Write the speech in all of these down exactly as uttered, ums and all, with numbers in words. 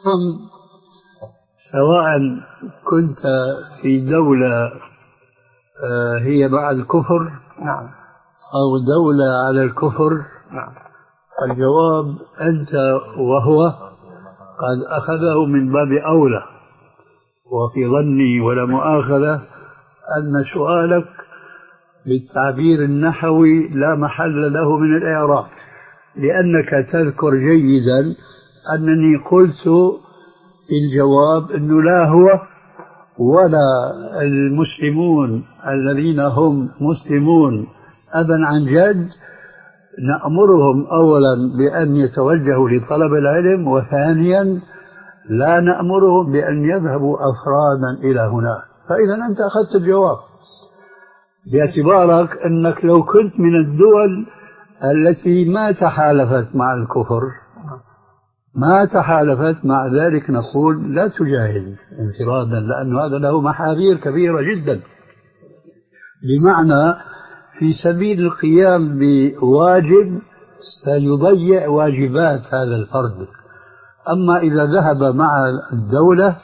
سواء كنت في دولة هي مع الكفر نعم أو دولة على الكفر، نعم الجواب أنت وهو قد أخذه من باب أولى. وفي ظني ولا مؤاخذة أن سؤالك بالتعبير النحوي لا محل له من الإعراب، لأنك تذكر جيدا أنني قلت في الجواب أنه لا هو ولا المسلمون الذين هم مسلمون أبا عن جد نأمرهم أولا بأن يتوجهوا لطلب العلم، وثانيا لا نأمرهم بأن يذهبوا أفرادا إلى هناك. فإذا أنت أخذت الجواب باعتبارك أنك لو كنت من الدول التي ما تحالفت مع الكفر ما تحالفت مع ذلك نقول لا تجاهد انفرادا، لأن هذا له محاذير كبيرة جدا، بمعنى في سبيل القيام بواجب سيضيع واجبات هذا الفرد. أما إذا ذهب مع الدولة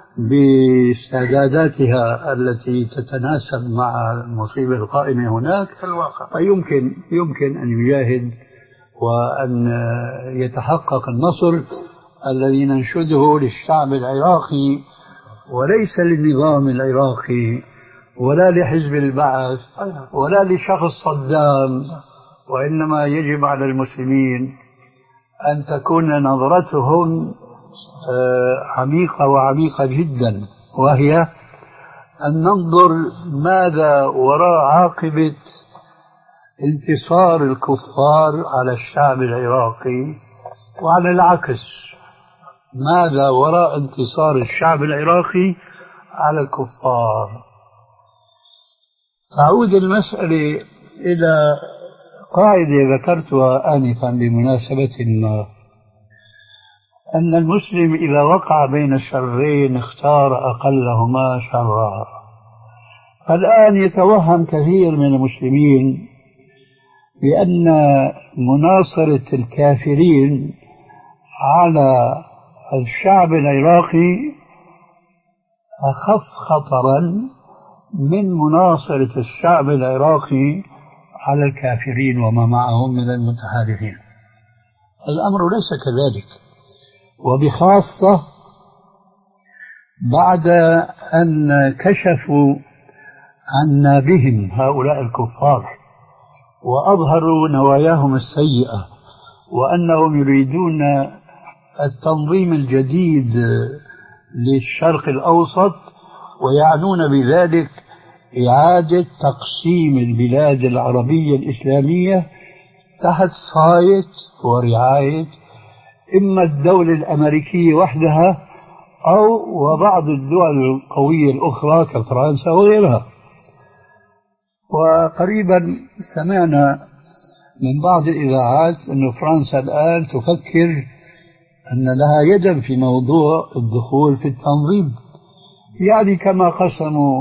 باستعداداتها التي تتناسب مع المصيبة القائمة هناك في الواقع، فيمكن يمكن أن يجاهد وأن يتحقق النصر الذي ننشده للشعب العراقي وليس للنظام العراقي ولا لحزب البعث ولا لشخص صدام، وإنما يجب على المسلمين أن تكون نظرتهم عميقة وعميقة جدا، وهي أن ننظر ماذا وراء عاقبة انتصار الكفار على الشعب العراقي، وعلى العكس ماذا وراء انتصار الشعب العراقي على الكفار. تعود المسألة إلى قاعدة ذكرتها آنفا بمناسبة ما، أن المسلم إذا وقع بين الشرين اختار أقلهما شرا. الآن يتوهم كثير من المسلمين بأن مناصرة الكافرين على الشعب العراقي أخف خطرا من مناصرة الشعب العراقي على الكافرين وما معهم من المتحالفين. الأمر ليس كذلك، وبخاصة بعد أن كشفوا عن نابهم هؤلاء الكفار وأظهروا نواياهم السيئة وأنهم يريدون التنظيم الجديد للشرق الأوسط، ويعنون بذلك إعادة تقسيم البلاد العربية الإسلامية تحت صاية ورعاية إما الدولة الأمريكية وحدها أو وبعض الدول القوية الأخرى كفرنسا وغيرها. وقريبا سمعنا من بعض الإذاعات أن فرنسا الآن تفكر أن لها يدا في موضوع الدخول في التنظيم، يعني كما قسموا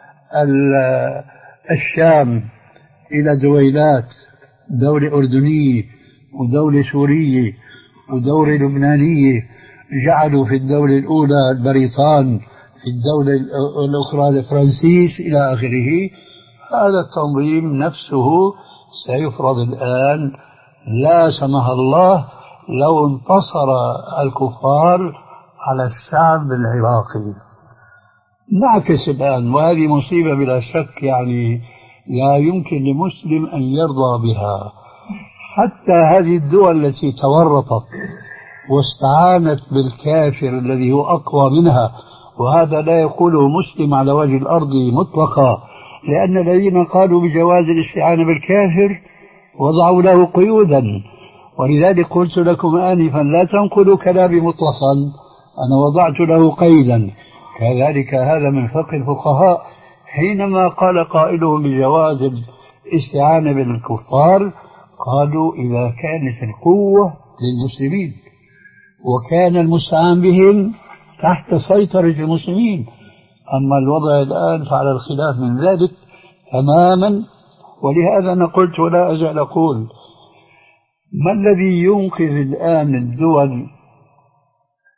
الشام إلى دويلات، دولة أردنية ودولة سورية ودولة لبنانية، جعلوا في الدولة الأولى البريطان، في الدولة الأخرى الفرنسيس إلى آخره. هذا التنظيم نفسه سيفرض الآن لا سمح الله لو انتصر الكفار على الشعب العراقي. نعكس الآن، وهذه مصيبة بلا شك، يعني لا يمكن لمسلم أن يرضى بها. حتى هذه الدول التي تورطت واستعانت بالكافر الذي هو أقوى منها، وهذا لا يقوله مسلم على وجه الأرض مطلقا، لأن الذين قالوا بجواز الاستعانة بالكافر وضعوا له قيودا. ولذلك قلت لكم آنفا لا تنقلوا كلامي مطلقا، أنا وضعت له قيدا. كذلك هذا من فقه الفقهاء، حينما قال قائلهم بجواز الاستعانة بالكفار قالوا إذا كانت القوة للمسلمين وكان المستعان بهم تحت سيطرة المسلمين. أما الوضع الآن فعلى الخلاف من ذلك تماما. ولهذا أنا قلت ولا أزال أقول: ما الذي ينقذ الآن الدول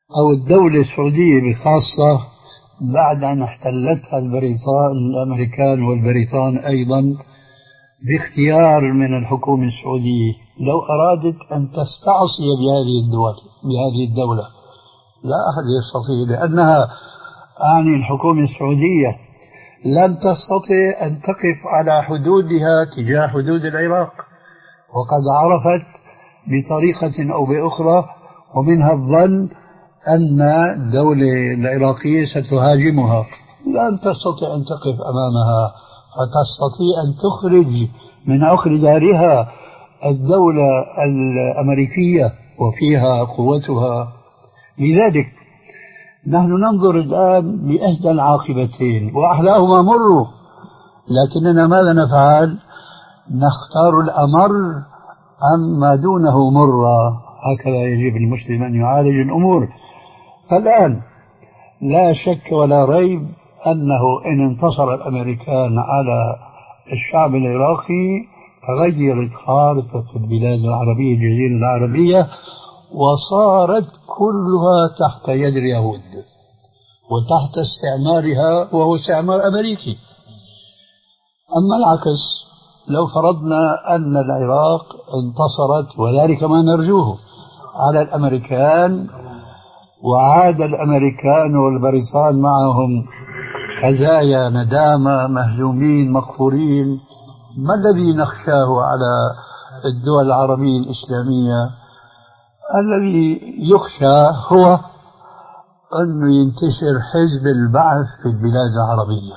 أو الدولة السعودية بخاصة بعد أن احتلتها البريطان الأمريكان والبريطان أيضا باختيار من الحكومة السعودية، لو أرادت أن تستعصي بهذه الدول بهذه الدولة لا أحد يستطيع، لأنها أعني الحكومة السعودية لم تستطع أن تقف على حدودها تجاه حدود العراق، وقد عرفت بطريقة أو بأخرى ومنها الظن أن الدولة العراقية ستهاجمها، لم تستطع أن تقف أمامها، فتستطيع أن تخرج من عقر دارها الدولة الأمريكية وفيها قوتها. لذلك نحن ننظر الآن لإحدى العاقبتين وأحلاهما مر، لكننا ماذا نفعل؟ نختار الأمر أم ما دونه مرة. هكذا يجب المسلم أن يعالج الأمور. فالآن لا شك ولا ريب أنه إن انتصر الأمريكان على الشعب العراقي تغيرت خارطة البلاد العربية الجزيرة العربية وصارت كلها تحت يد اليهود وتحت استعمارها، وهو استعمار أمريكي. أما العكس، لو فرضنا أن العراق انتصرت، وذلك ما نرجوه، على الأمريكان، وعاد الأمريكان والبريطان معهم خزايا ندامة مهزومين مقهورين، ما الذي نخشاه على الدول العربية الإسلامية؟ الذي يخشى هو أن ينتشر حزب البعث في البلاد العربية،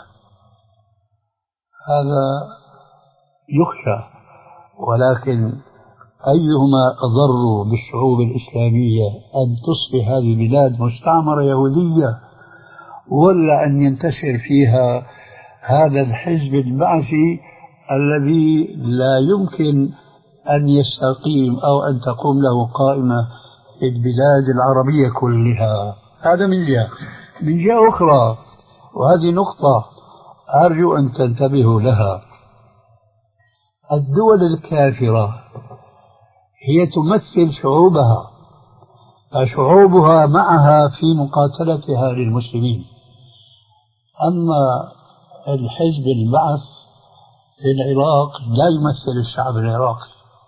هذا يخشى. ولكن أيهما أضر بالشعوب الإسلامية، أن تصبح هذه البلاد مستعمرة يهودية ولا أن ينتشر فيها هذا الحزب البعثي الذي لا يمكن أن يستقيم أو أن تقوم له قائمة في البلاد العربية كلها؟ هذا من جهة. من جهة أخرى، وهذه نقطة أرجو أن تنتبهوا لها، الدول الكافرة هي تمثل شعوبها، فشعوبها معها في مقاتلتها للمسلمين. أما الحزب البعث في العراق لا يمثل الشعب العراقي،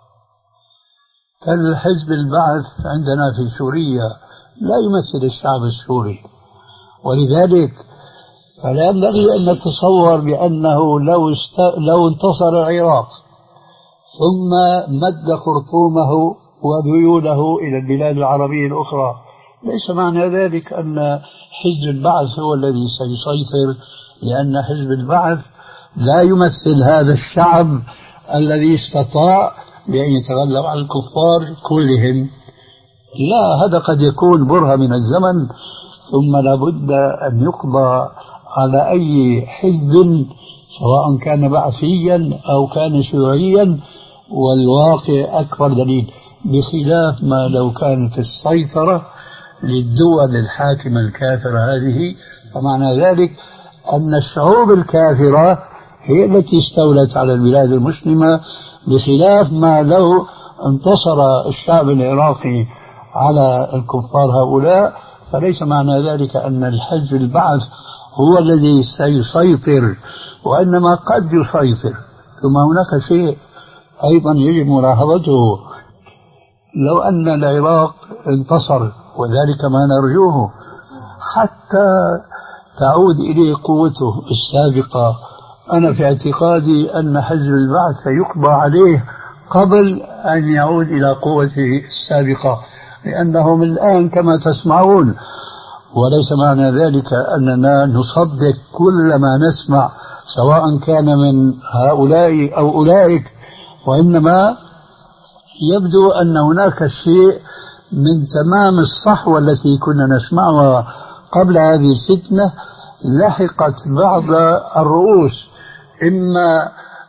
كالحزب البعث عندنا في سوريا لا يمثل الشعب السوري. ولذلك فلا ينبغي أن نتصور بأنه لو, است... لو انتصر العراق ثم مد خرطومه وذيوله إلى البلاد العربية الأخرى، ليس معنى ذلك أن حزب البعث هو الذي سيسيطر، لأن حزب البعث لا يمثل هذا الشعب الذي استطاع بأن يتغلب على الكفار كلهم. لا، هذا قد يكون برهة من الزمن، ثم لابد أن يقضى على أي حزب سواء كان بعثيا أو كان شيوعيا، والواقع أكبر دليل، بخلاف ما لو كانت السيطرة للدول الحاكمة الكافرة هذه. فمعنى ذلك أن الشعوب الكافرة هي التي استولت على البلاد المسلمة، بخلاف ما لو انتصر الشعب العراقي على الكفار هؤلاء. فليس معنى ذلك أن الحزب البعث هو الذي سيسيطر، وإنما قد يسيطر. ثم هناك شيء أيضا يجب ملاحظته، لو أن العراق انتصر، وذلك ما نرجوه، حتى تعود إليه قوته السابقة، أنا في اعتقادي أن حزب البعث سيقضى عليه قبل أن يعود إلى قوته السابقة، لأنهم الآن كما تسمعون. وليس معنى ذلك أننا نصدق كل ما نسمع سواء كان من هؤلاء أو أولئك، وإنما يبدو أن هناك شيء من تمام الصحوة التي كنا نسمعها قبل هذه الفتنة لحقت بعض الرؤوس، إما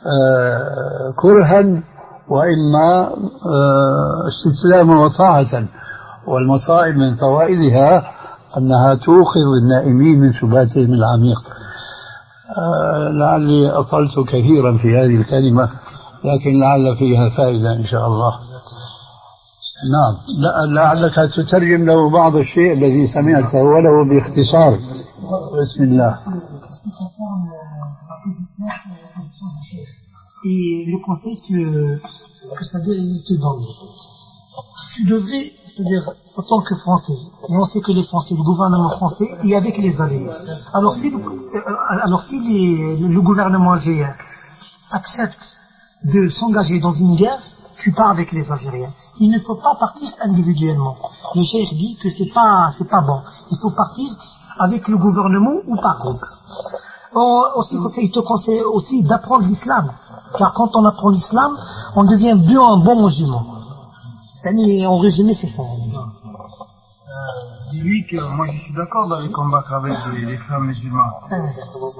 كرها وإما استسلاما وطاعة. والمصائب من فوائدها أنها توقظ النائمين من سباتهم العميق. لعلي أطلت كثيرا في هذه الكلمة، لكن لعل فيها فائدة إن شاء الله. نعم. لعلك تترجم له بعض الشيء الذي سمعته ولو باختصار. بسم الله. Et le conseil que, que c'est-à-dire il te donne. Tu devrais, c'est-à-dire en tant que Français, et on sait que les Français, le gouvernement français, est avec les Algériens. Alors si, le, alors si les, le gouvernement algérien accepte de s'engager dans une guerre, tu pars avec les Algériens. Il ne faut pas partir individuellement. Le cheikh dit que c'est pas, c'est pas bon. Il faut partir avec le gouvernement ou par groupe. On, aussi, il te conseille aussi d'apprendre l'islam. Car quand on apprend l'islam, on devient bien un bon musulman. En résumé, c'est ça. Euh, dis-lui que moi je suis d'accord d'aller combattre avec les, les frères musulmans.